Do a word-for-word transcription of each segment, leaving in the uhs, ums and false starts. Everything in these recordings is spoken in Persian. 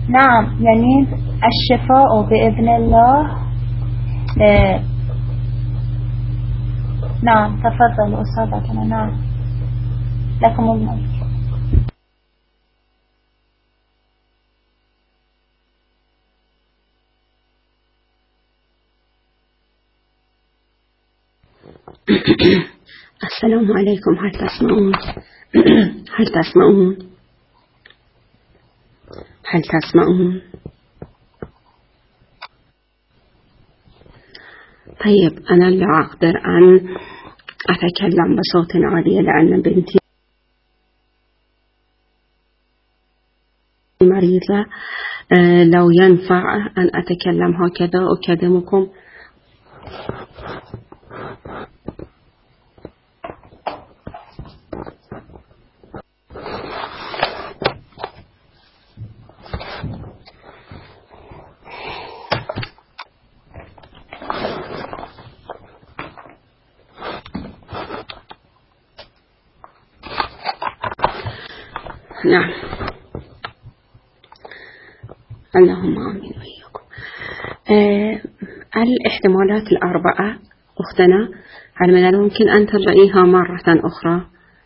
نعم، يعني الشفاء بإذن الله. آه نعم، تفضل أستاذتنا. نعم، لكم المايك. السلام عليكم. هل تسمعون؟ هل تسمعون؟ هل تسمعون؟ طيب، أنا لا أقدر أن أتكلم بصوت عالي لأن بنتي مريضة. أه لو ينفع أن أتكلم هكذا أكلمكم. نعم، اللهم آمين وإياكم. أه الاحتمالات الأربعة أختنا، هل من الممكن أن ترجعيها مرة أخرى؟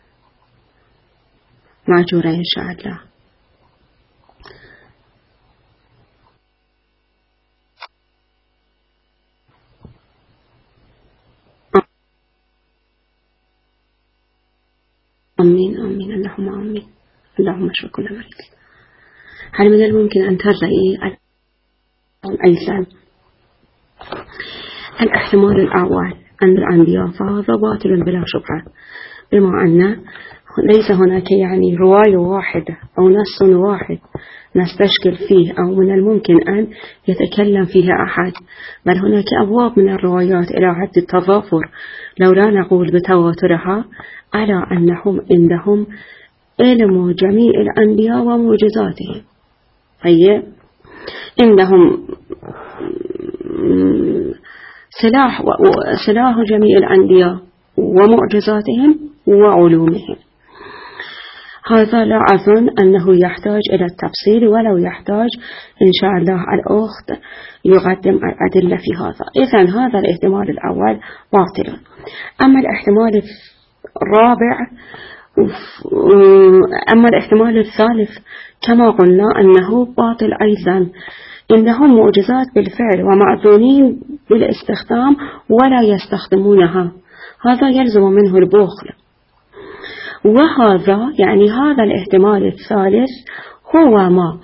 معجورة إن شاء الله. آمين آمين، اللهم آمين، اللهم اشف كل مريض. هل من الممكن أن ترجعي أيضا الاحتمال الأول أن الأنبياء فهذا باطل بلا شبهة، بما أن ليس هناك يعني رواية واحدة أو نص واحد نستشكل فيه أو من الممكن أن يتكلم فيها أحد، بل هناك أبواب من الروايات إلى حد التضافر لو لا نقول بتواترها على أنهم عندهم علم جميع الأنبياء ومعجزاتهم. طيب، عندهم سلاح سلاح جميع الأنبياء ومعجزاتهم وعلومهم. هذا لا أظن أنه يحتاج إلى التفصيل، ولو يحتاج إن شاء الله الأخت يقدم الأدلة في هذا. إذن هذا الاحتمال الأول باطل. أما الاحتمال الرابع أما الاحتمال الثالث كما قلنا أنه باطل أيضا. إنهم معجزات بالفعل ومأذونين بالاستخدام ولا يستخدمونها، هذا يلزم منه البخل. وهذا يعني هذا الاحتمال الثالث هو ما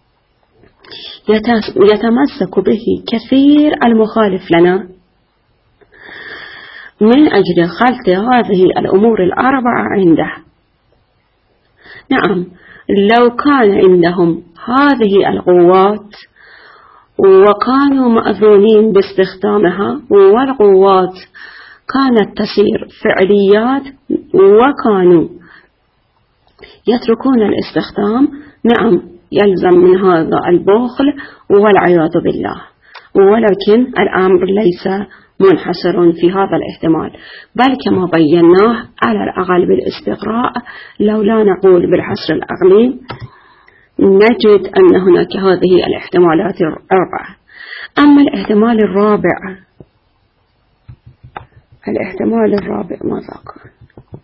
يتمسك به كثير المخالف لنا من أجل خلط هذه الأمور الأربعة عنده. نعم، لو كان عندهم هذه القوات وكانوا مأذونين باستخدامها والقوات كانت تسير فعليات وكانوا يتركون الاستخدام، نعم يلزم من هذا البخل والعياذ بالله. ولكن الأمر ليس منحصر في هذا الاحتمال، بل كما بيناه على الأقل بالاستقراء لو لا نقول بالحصر العقلي نجد أن هناك هذه الاحتمالات الأربعة. أما الاحتمال الرابع الاحتمال الرابع ماذا كان؟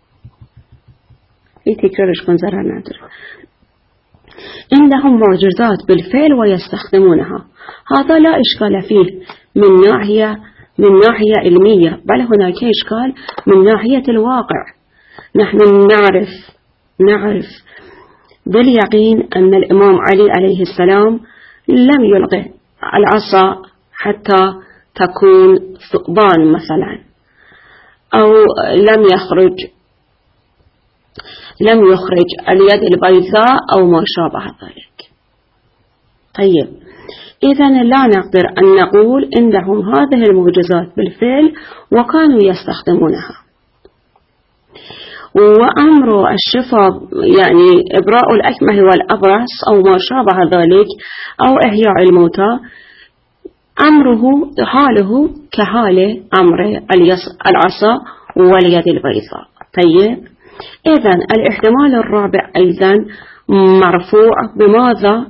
في تكرارش كن زرار نادر. عندهم معجزات بالفعل ويستخدمونها، هذا لا إشكال فيه من ناحية من ناحية علمية، بل هناك إشكال من ناحية الواقع. نحن نعرف نعرف باليقين أن الإمام علي عليه السلام لم يلقي العصا حتى تكون ثعبان مثلا، أو لم يخرج لم يخرج اليد البيضاء أو ما شابه ذلك. طيب، إذن لا نقدر أن نقول عندهم هذه المعجزات بالفعل وكانوا يستخدمونها. وأمر الشفاء يعني إبراء الأكمه والأبرص أو ما شابه ذلك أو إحياء الموتى، أمره حاله كحال أمر العصا واليد البيضاء. طيب، إذن الاحتمال الرابع أيضا مرفوع. بماذا؟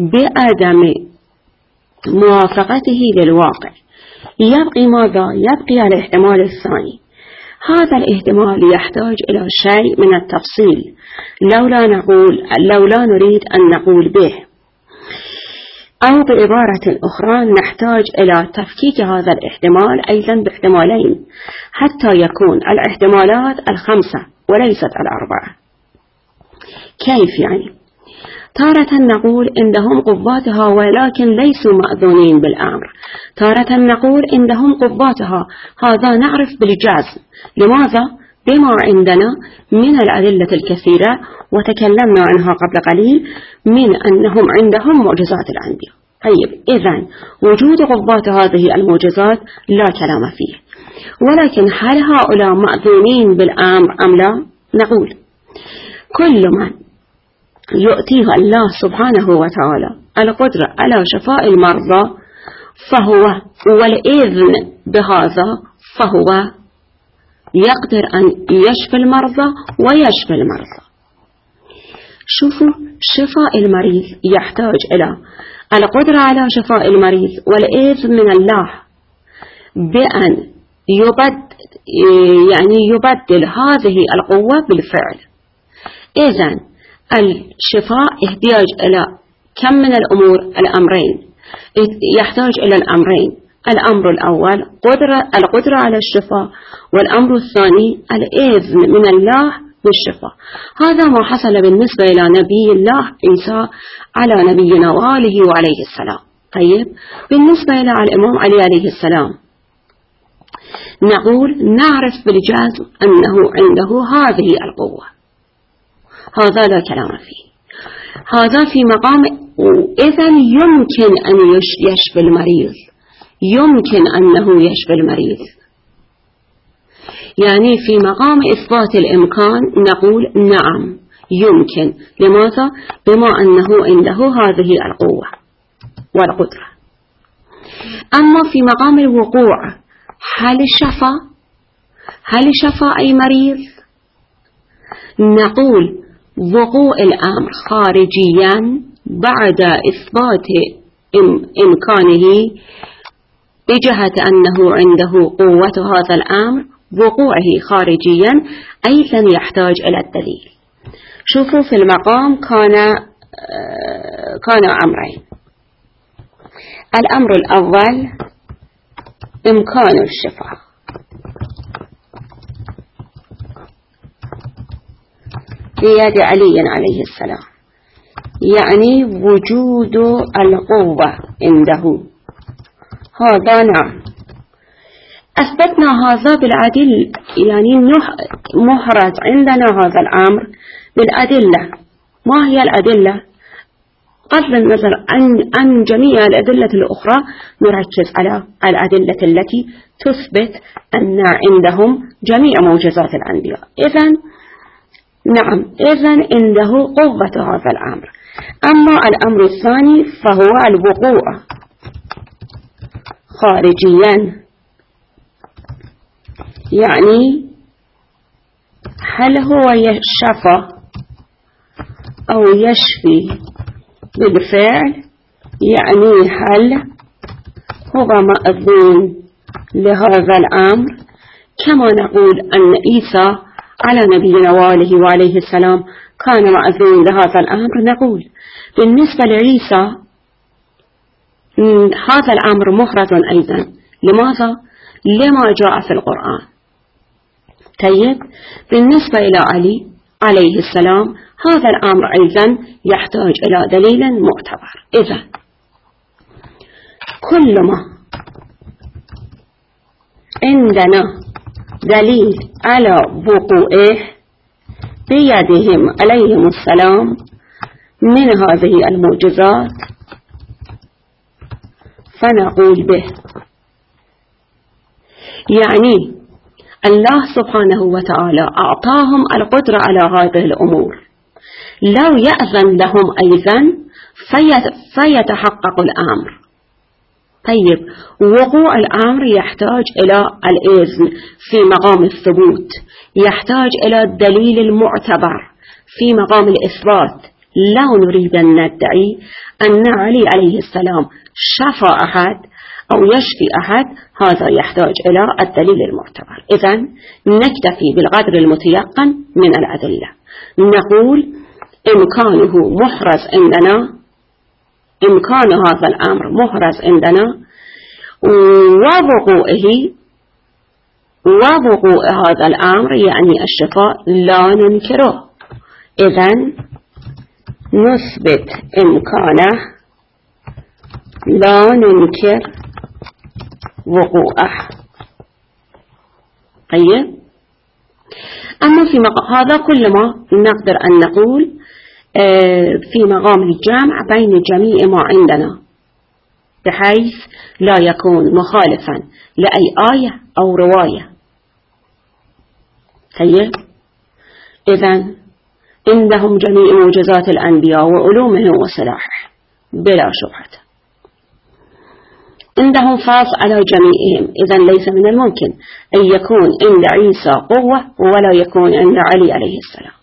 بعدم موافقته للواقع، يبقي ماذا؟ يبقي الاحتمال الثاني. هذا الاحتمال يحتاج إلى شيء من التفصيل لولا نقول لولا نريد أن نقول به، أو بعبارة أخرى نحتاج إلى تفكيك هذا الاحتمال أيضا باحتمالين حتى يكون الاحتمالات الخمسة وليست الأربعة. كيف يعني؟ تارة نقول إنهم قباتها ولكن ليسوا مأذونين بالأمر، تارة نقول إنهم قباتها، هذا نعرف بالجزم. لماذا؟ بما عندنا من الأدلة الكثيرة وتكلمنا عنها قبل قليل من أنهم عندهم معجزات الأنبياء. طيب إذن وجود قبات هذه المعجزات لا كلام فيه، ولكن هل هؤلاء مأذونين بالأمر أم لا؟ نقول كل من يؤتيه الله سبحانه وتعالى القدرة على شفاء المرضى فهو والإذن بهذا فهو يقدر أن يشفي المرضى ويشفي المرضى. شوفوا، شفاء المريض يحتاج إلى القدرة على شفاء المريض والإذن من الله بأن يبدل يعني يبدل هذه القوة بالفعل. إذن الشفاء يحتاج إلى كم من الأمور؟ الأمرين، يحتاج إلى الأمرين. الأمر الأول قدرة القدرة على الشفاء، والأمر الثاني الإذن من الله بالشفاء. هذا ما حصل بالنسبة إلى نبي الله عيسى على نبينا وآله وعليه السلام. طيب بالنسبة إلى الإمام علي عليه السلام نقول نعرف بالجزم أنه عنده هذه القوة، هذا لا كلام فيه، هذا في مقام. إذن يمكن أن يشفي المريض، يمكن أنه يشفي المريض، يعني في مقام إثبات الإمكان نقول نعم يمكن. لماذا؟ بما أنه عنده هذه القوة والقدرة. أما في مقام الوقوع هل شفى هل شفى أي مريض؟ نقول وقوع الأمر خارجيا بعد إثبات إمكانه بجهة أنه عنده قوة هذا الأمر، وقوعه خارجيا أيضا يحتاج إلى الدليل. شوفوا في المقام كان كان أمرين. الأمر الأول إمكان الشفاء، بيد علي عليه السلام، يعني وجود القوة عنده، هذا نعم أثبتنا هذا بالأدلة، يعني محرز عندنا هذا الأمر بالأدلة. ما هي الأدلة؟ قبل النظر عن, عن جميع الأدلة الأخرى نركز على الأدلة التي تثبت أن عندهم جميع معجزات الأنبياء. إذن نعم إذن عنده قوة هذا الأمر. أما الأمر الثاني فهو الوقوع خارجيا، يعني هل هو يشفى أو يشفي بالفعل، يعني هل هو مأذون لهذا الأمر، كما نقول أن عيسى على نبينا وآله وعليه السلام كان مأذون لهذا الأمر. نقول بالنسبة لعيسى هذا الأمر محرز أيضا. لماذا؟ لما جاء في القرآن. طيب بالنسبة إلى علي عليه السلام هذا الأمر أيضا يحتاج إلى دليل معتبر. إذا كل ما عندنا دليل على وقوعه بيدهم عليهم السلام من هذه المعجزات فنقول به. يعني الله سبحانه وتعالى أعطاهم القدرة على هذه الأمور، لو يأذن لهم أيضا فيتحقق الأمر. طيب وقوع الأمر يحتاج إلى الإذن في مقام الثبوت، يحتاج إلى الدليل المعتبر في مقام الإثبات. لا نريد أن ندعي أن علي عليه السلام شفى أحد أو يشفي أحد، هذا يحتاج إلى الدليل المعتبر. إذن نكتفي بالقدر المتيقن من الأدلة. نقول إمكانه محرز عندنا، إمكان هذا الأمر محرز عندنا، ووقوعه ووقوع هذا الأمر يعني الشفاء لا ننكره. إذن نثبت إمكانه لا ننكر وقوعه. طيب، أما في مقام هذا كل ما نقدر أن نقول في مقام الجمع بين جميع ما عندنا، بحيث لا يكون مخالفا لأي آية أو رواية. طيب، إذن عندهم جميع معجزات الأنبياء وعلومهم وسلاحه بلا شبهة، عندهم فاض على جميعهم. إذن ليس من الممكن أن يكون عند عيسى قوة ولا يكون عند علي عليه السلام.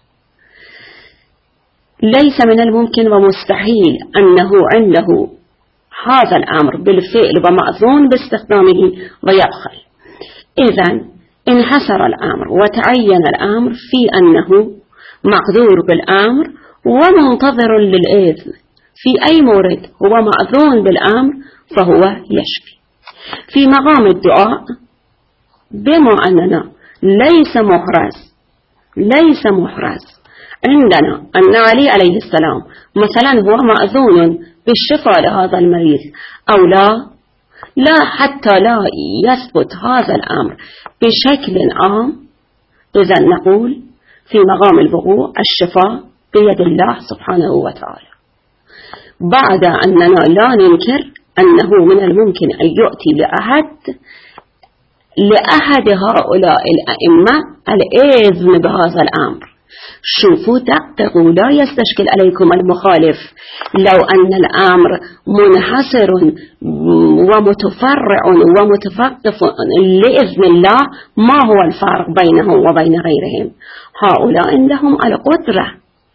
ليس من الممكن ومستحيل أنه عنده هذا الأمر بالفعل ومأذون باستخدامه ويبخل. إذن انحصر الأمر وتعين الأمر في أنه مقدور بالأمر ومنتظر للإذن. في أي مورد هو مأذون بالأمر فهو يشفي. في مقام الدعاء بما أننا ليس محرز ليس محرز عندنا أن علي عليه السلام مثلا هو مأذون بالشفاء لهذا المريض أو لا لا حتى لا يثبت هذا الأمر بشكل عام، إذن نقول في مقام الوقوع الشفاء بيد الله سبحانه وتعالى، بعد أننا لا ننكر أنه من الممكن أن يؤتي لأحد لأحد هؤلاء الأئمة الإذن بهذا الأمر. شوفوا دققوا، لا يستشكل عليكم المخالف لو أن الأمر منحصر ومتفرع ومتفقف لإذن الله، ما هو الفارق بينهم وبين غيرهم؟ هؤلاء عندهم القدرة،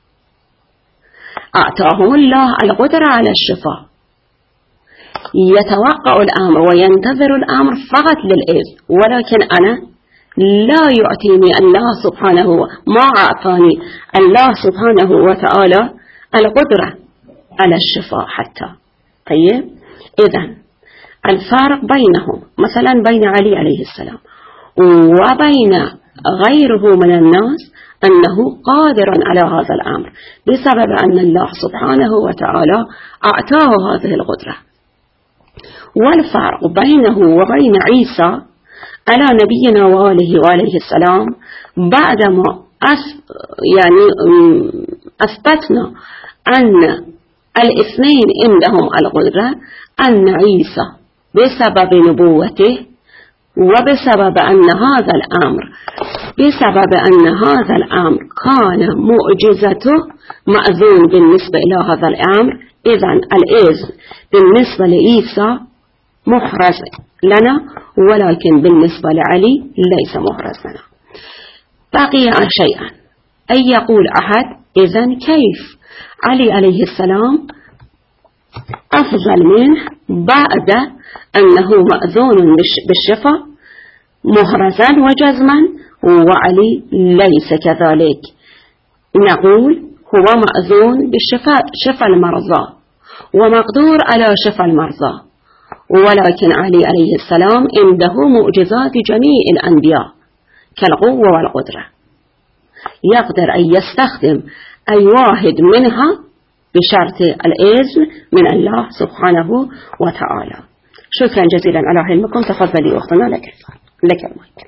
أعطاهم الله القدرة على الشفاء، يتوقع الأمر وينتظر الأمر فقط للإذن. ولكن أنا لا يعطيني الله سبحانه ما أعطاني الله سبحانه وتعالى القدرة على الشفاء حتى. طيب، إذن الفارق بينهم مثلا بين علي عليه السلام وبين غيره من الناس أنه قادر على هذا الأمر بسبب أن الله سبحانه وتعالى أعطاه هذه القدرة. والفرق بينه وبين عيسى على نبينا وآله وآله السلام بعدما يعني أثبتنا أن الاثنين عندهم القدرة، أن عيسى بسبب نبوته وبسبب أن هذا الأمر بسبب أن هذا الأمر كان معجزته مأذون بالنسبة إلى هذا الأمر، إذن الإذن بالنسبة لعيسى محرز لنا، ولكن بالنسبة لعلي ليس محرز لنا. بقي شيئا أن يقول أحد إذن كيف علي عليه السلام أفضل منه بعد أنه مأذون بالشفاء محرزا وجزما وعلي ليس كذلك؟ نقول هو مأذون بالشفاء شفاء المرضى ومقدور على شفاء المرضى، ولكن علي عليه السلام عنده معجزات جميع الأنبياء كالقوة والقدرة، يقدر أن يستخدم أي واحد منها بشرط الإذن من الله سبحانه وتعالى. شكرا جزيلا على علمكم. تفضلي أختنا لك لك المايك.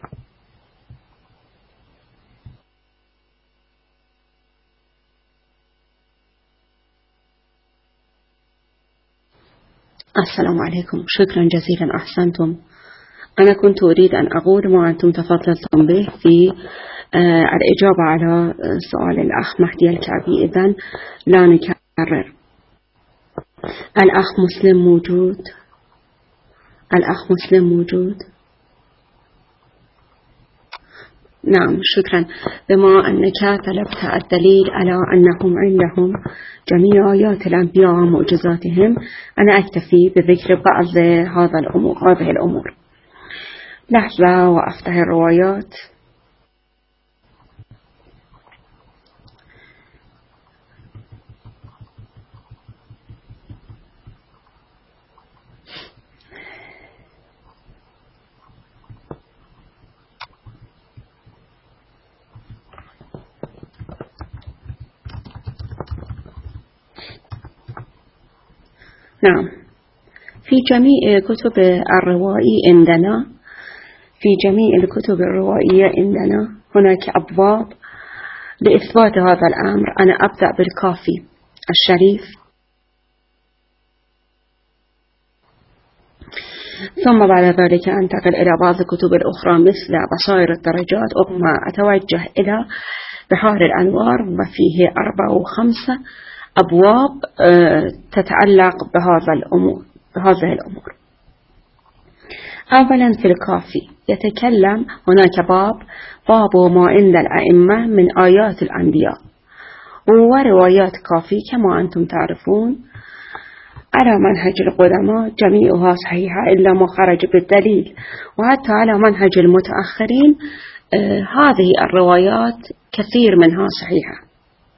السلام عليكم. شكرا جزيلا، أحسنتم. أنا كنت أريد أن أقول ما أنتم تفضلتم به في آه الإجابة على سؤال الأخ مهدي الكعبي. إذن لا نكرر. الأخ مسلم موجود؟ الأخ مسلم موجود؟ نعم شكرا. بما أنك طلبت الدليل على أنهم عندهم جميع آيات الأنبياء ومعجزاتهم، أنا أكتفي بذكر بعض هذا الأمور هذه الأمور. لحظة وأفتح الروايات. نعم، في جميع كتب الروائي عندنا في جميع الكتب الروائية عندنا هناك أبواب لإثبات هذا الأمر. أنا أبدأ بالكافي الشريف، ثم بعد ذلك أنتقل إلى بعض الكتب الأخرى مثل بصائر الدرجات، ثم أتوجه إلى بحار الأنوار، وفيه أربع وخمسة أبواب تتعلق بهذا الأمور بهذه الأمور. أولا في الكافي يتكلم هناك باب باب ما عند الأئمة من آيات الأنبياء، وروايات كافي كما أنتم تعرفون على منهج القدماء جميعها صحيحة إلا ما خرج بالدليل، وحتى على منهج المتأخرين آه هذه الروايات كثير منها صحيحة.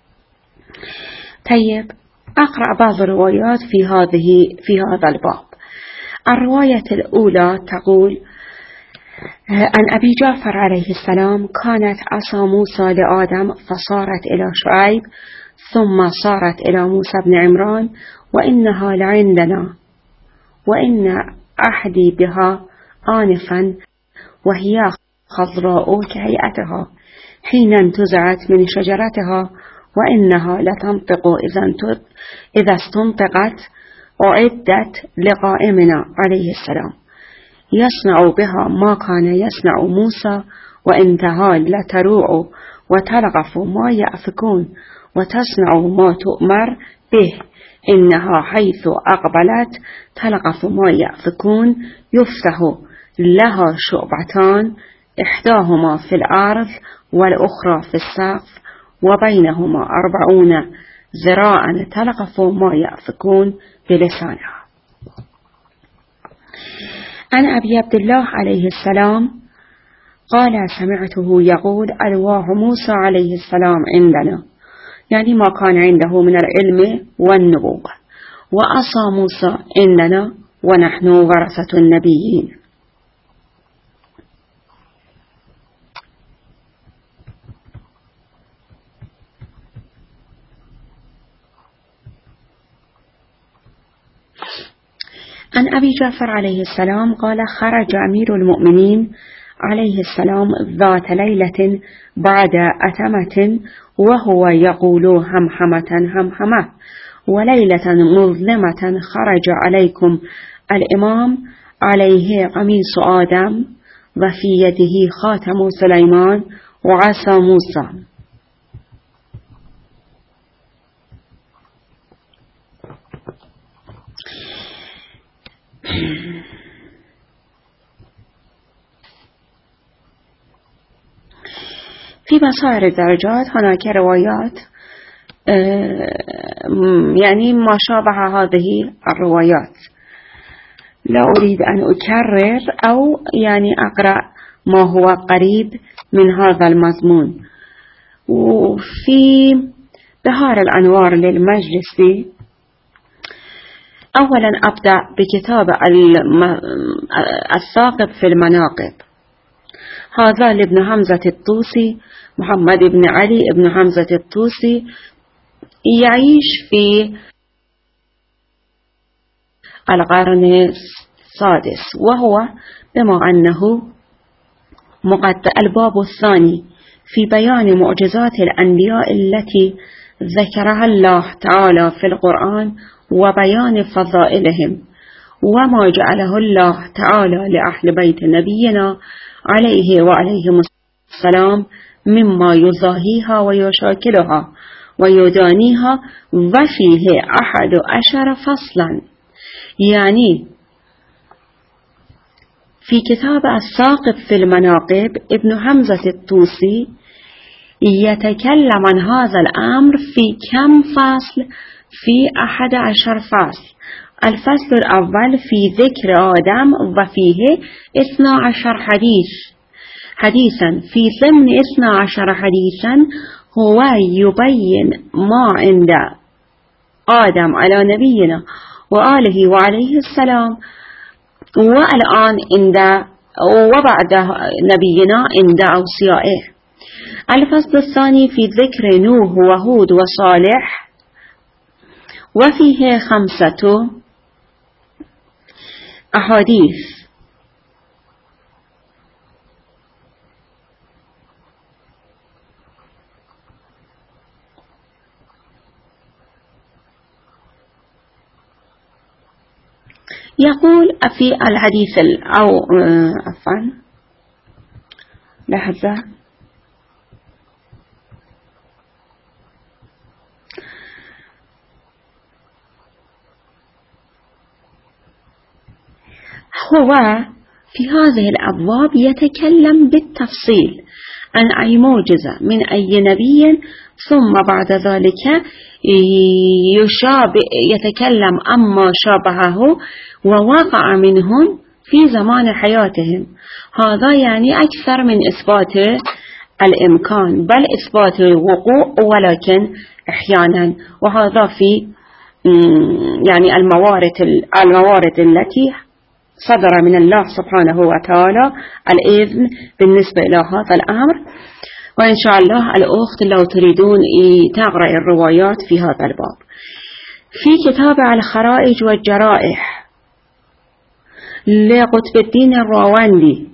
طيب أقرأ بعض الروايات في هذه في هذا الباب. الرواية الأولى تقول عن أبي جعفر عليه السلام: كانت عصا موسى لآدم فصارت إلى شعيب ثم صارت إلى موسى بن عمران، وإنها لعندنا وإن أحدي بها آنفا وهي خضراء كهيئتها حين انتزعت من شجرتها، وإنها لتنطق إذا استنطقت أعدت لقائمنا عليه السلام، يصنع بها ما كان يصنع موسى، وإنتها لتروع وتلغف ما يأفكون وتصنع ما تؤمر به، إنها حيث أقبلت تلغف ما يأفكون، يفتح لها شعبتان إحداهما في الأرض والأخرى في السقف، وبينهما أربعون ذراعا تلغف ما يأفكون بلسانها. عن أبي عبد الله عليه السلام قال: سمعته يقول: ألواح موسى عليه السلام عندنا، يعني ما كان عنده من العلم والنبوة، وعصا موسى عندنا ونحن ورثة النبيين. عن أبي جعفر عليه السلام قال: خرج أمير المؤمنين عليه السلام ذات ليلة بعد أتمة وهو يقول همحمة همحمة، وليلة مظلمة خرج عليكم الإمام عليه قميص آدم وفي يده خاتم سليمان وعصا موسى. في بصائر الدرجات هناك روايات يعني ما شابه هذه الروايات، لا أريد أن أكرر أو يعني أقرأ ما هو قريب من هذا المضمون. وفي بحار الأنوار للمجلسي أولا أبدأ بكتاب الثاقب في المناقب، هذا لابن حمزة الطوسي، محمد بن علي بن حمزة الطوسي، يعيش في القرن السادس، وهو بما أنه مقدم الباب الثاني في بيان معجزات الأنبياء التي ذكرها الله تعالى في القرآن وبيان فضائلهم وما جعله الله تعالى لأهل بيت نبينا عليه وعليهم السلام مما يضاهيها ويشاكلها ويدانيها، وفيه أحد عشر فصلا، يعني في كتاب الساقط في المناقب ابن حمزة الطوسي يتكلم عن هذا الأمر في كم فصل؟ في أحد عشر فصل. الفصل الأول في ذكر آدم وفيه اثنا عشر حديث حديثا في ضمن اثنا عشر حديثا هو يبين ما عند آدم على نبينا وآله وعليه السلام، والآن عند وبعد نبينا عند أوصيائه. الفصل الثاني في ذكر نوح وهود وصالح وفيه خمسة أحاديث. يقول في الحديث أو عفوا لحظة هو في هذه الأبواب يتكلم بالتفصيل عن أي معجزة من أي نبي، ثم بعد ذلك يشابه يتكلم عما شابهه ووقع منهم في زمان حياتهم. هذا يعني أكثر من إثبات الإمكان، بل إثبات الوقوع ولكن أحيانا، وهذا في يعني الموارد الموارد التي صدر من الله سبحانه وتعالى الإذن بالنسبة إلى هذا الأمر. وإن شاء الله الأخت لو تريدون تقرأ الروايات في هذا الباب في كتاب الخرائج والجرائح لقطب الدين الراوندي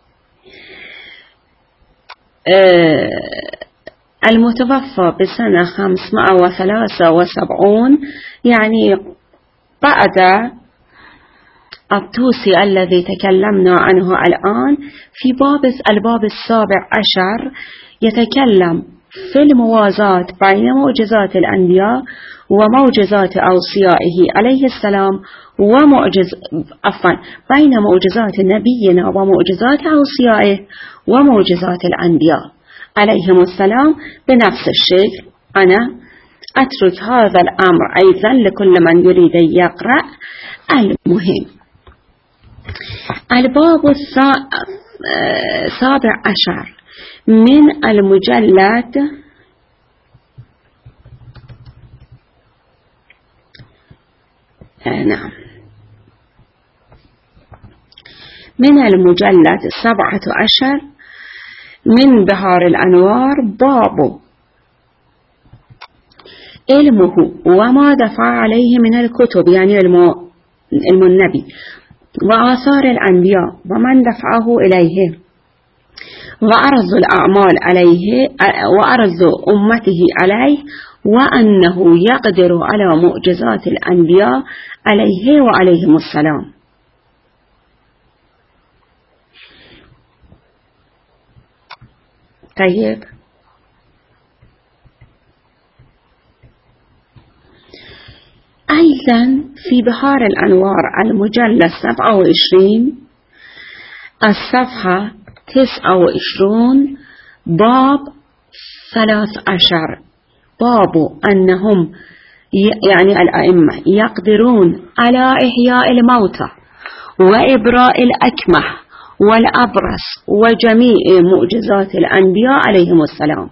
المتوفى بسنة خمسمائة وثلاثة وسبعين، يعني بعد الطوسي الذي تكلمنا عنه الآن. في باب الباب السابع عشر يتكلم في الموازاة بين معجزات الأنبياء ومعجزات أوصيائه عليه السلام ومعجز عفوا بين معجزات نبينا ومعجزات أوصيائه ومعجزات الأنبياء عليهم السلام بنفس الشيء. أنا أترك هذا الأمر أيضا لكل من يريد أن يقرأ. المهم الباب السابع عشر من المجلد نعم من المجلد السبعة عشر من بحار الأنوار، باب علمه وما دفع عليه من الكتب، يعني علم النبي وآثار الأنبياء ومن دفعه إليه وأرض الأعمال عليه وأرض أمته عليه، وأنه يقدر على معجزات الأنبياء عليه وعليهم السلام. طيب أيضا في بحار الأنوار المجلد سبعة وعشرين الصفحة تسعة وعشرين باب ثلاث عشر، باب أنهم يعني الأئمة يقدرون على إحياء الموتى وإبراء الأكمه والأبرص وجميع معجزات الأنبياء عليهم السلام.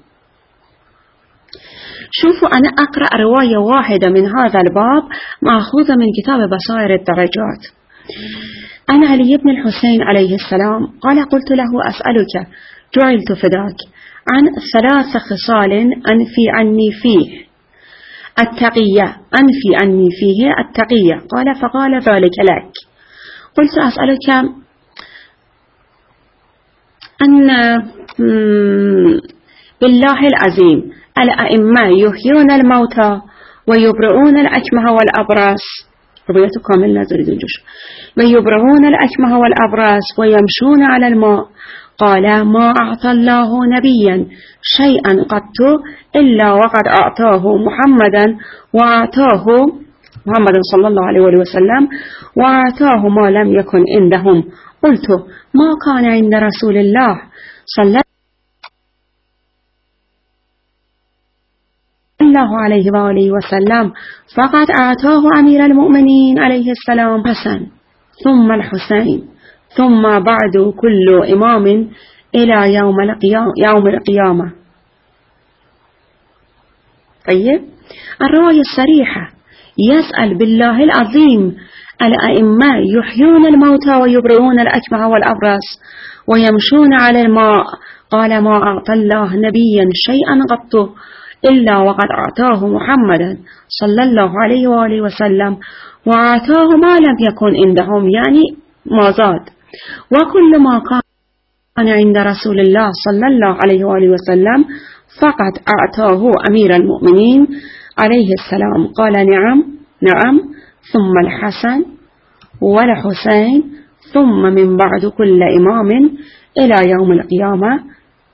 شوفوا أنا أقرأ رواية واحدة من هذا الباب مأخوذة من كتاب بصائر الدرجات. أنا علي بن الحسين عليه السلام قال قلت له أسألك جعلت فداك عن ثلاث خصال أنفي عني فيه التقية أنفي عني فيه التقية، قال فقال ذلك لك. قلت أسألك أن بالله العظيم الأئمة يحيون الموتى ويبرئون الأكمه والأبرص، ربيته كامل لا تريد الجيش، ويبرئون الأكمه والأبرص ويمشون على الماء. قال ما أعطى الله نبيا شيئا قط إلا وقد أعطاه محمدا وأعطاه محمد صلى الله عليه وسلم وأعطاه ما لم يكن عندهم قلت ما كان عند رسول الله صلى الله عليه وآله وسلم فقد أعطاه أمير المؤمنين عليه السلام حسن ثم الحسين ثم بعد كل إمام إلى يوم القيامة, يوم القيامة. طيب الرواية الصريحة يسأل بالله العظيم الأئمة يحيون الموتى ويبرئون الأكمه والأبرص ويمشون على الماء. قال ما أعطى الله نبيا شيئا قط إلا وقد أعطاه محمدا صلى الله عليه وآله وسلم وأعطاه ما لم يكن عندهم يعني ما زاد. وكل ما كان عند رسول الله صلى الله عليه وآله وسلم فقد أعطاه أمير المؤمنين عليه السلام. قال نعم نعم ثم الحسن والحسين ثم من بعد كل إمام إلى يوم القيامة.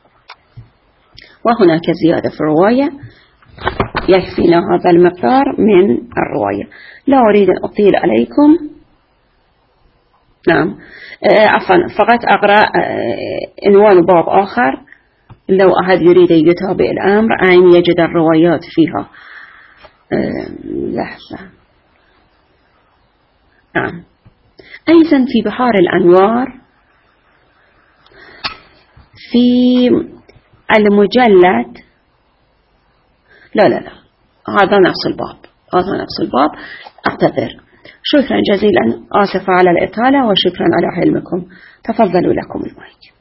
وهناك زيادة في الرواية يكفينا هذا المقدار من الرواية. لا أريد أن أطيل عليكم. نعم عفوا فقط أقرأ عنوان باب آخر لو أحد يريد يتابع الأمر أن يجد الروايات فيها. لحظة. نعم أيضا في بحار الأنوار في المجلد لا لا لا هذا نفس الباب هذا نفس الباب. أعتذر. شكرا جزيلا. آسف على الإطالة وشكرا على حلمكم. تفضلوا لكم المايك.